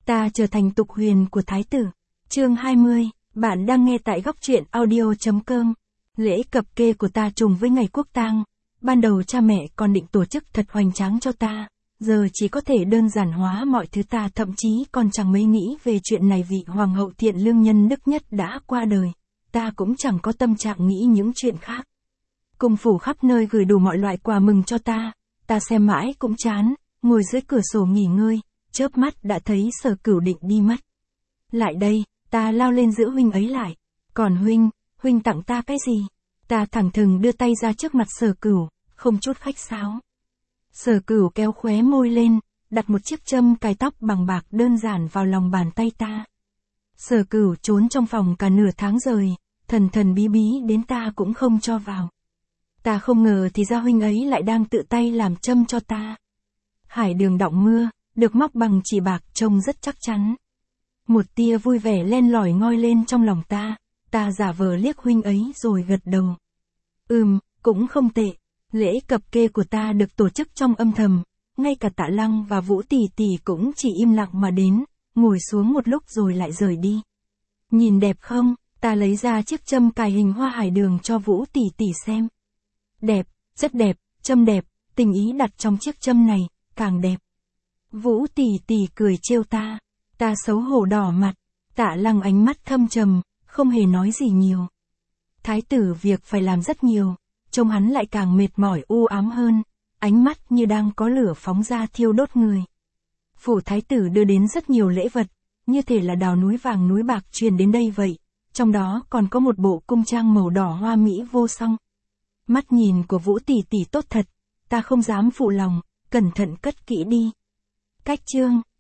Ta trở thành tục huyền của thái tử. Chương 20, bạn đang nghe tại góc truyện audio.com. Lễ cập kê của ta trùng với ngày quốc tang. Ban đầu cha mẹ còn định tổ chức thật hoành tráng cho ta, giờ chỉ có thể đơn giản hóa mọi thứ, ta thậm chí còn chẳng mấy nghĩ về chuyện này vì hoàng hậu thiện lương nhân đức nhất đã qua đời. Ta cũng chẳng có tâm trạng nghĩ những chuyện khác. Cung phủ khắp nơi gửi đủ mọi loại quà mừng cho ta xem mãi cũng chán, ngồi dưới cửa sổ nghỉ ngơi, chớp mắt đã thấy Sở Cửu định đi mất. Lại đây, ta lao lên giữ huynh ấy lại. Còn huynh tặng ta cái gì? Ta thẳng thừng đưa tay ra trước mặt Sở Cửu, không chút khách sáo. Sở Cửu kéo khóe môi lên, đặt một chiếc châm cài tóc bằng bạc đơn giản vào lòng bàn tay ta. Sở Cửu trốn trong phòng cả nửa tháng rồi, thần bí bí đến ta cũng không cho vào. Ta không ngờ thì ra huynh ấy lại đang tự tay làm châm cho ta. Hải đường đọng mưa, được móc bằng chỉ bạc trông rất chắc chắn. Một tia vui vẻ len lỏi ngoi lên trong lòng ta giả vờ liếc huynh ấy rồi gật đầu. Cũng không tệ. Lễ cập kê của ta được tổ chức trong âm thầm, ngay cả Tạ Lăng và Vũ tỷ tỷ cũng chỉ im lặng mà đến, ngồi xuống một lúc rồi lại rời đi. Nhìn đẹp không? Ta lấy ra chiếc châm cài hình hoa hải đường cho Vũ tỷ tỷ xem. Đẹp, rất đẹp, châm đẹp, tình ý đặt trong chiếc châm này, càng đẹp. Vũ tỷ tỷ cười trêu ta xấu hổ đỏ mặt. Tạ Lăng ánh mắt thâm trầm, không hề nói gì nhiều. Thái tử việc phải làm rất nhiều, trông hắn lại càng mệt mỏi u ám hơn, ánh mắt như đang có lửa phóng ra thiêu đốt người. Phủ thái tử đưa đến rất nhiều lễ vật, như thể là đào núi vàng núi bạc truyền đến đây vậy, trong đó còn có một bộ cung trang màu đỏ hoa mỹ vô song. Mắt nhìn của Vũ tỷ tỷ tốt thật, ta không dám phụ lòng, cẩn thận cất kỹ đi. Cách chương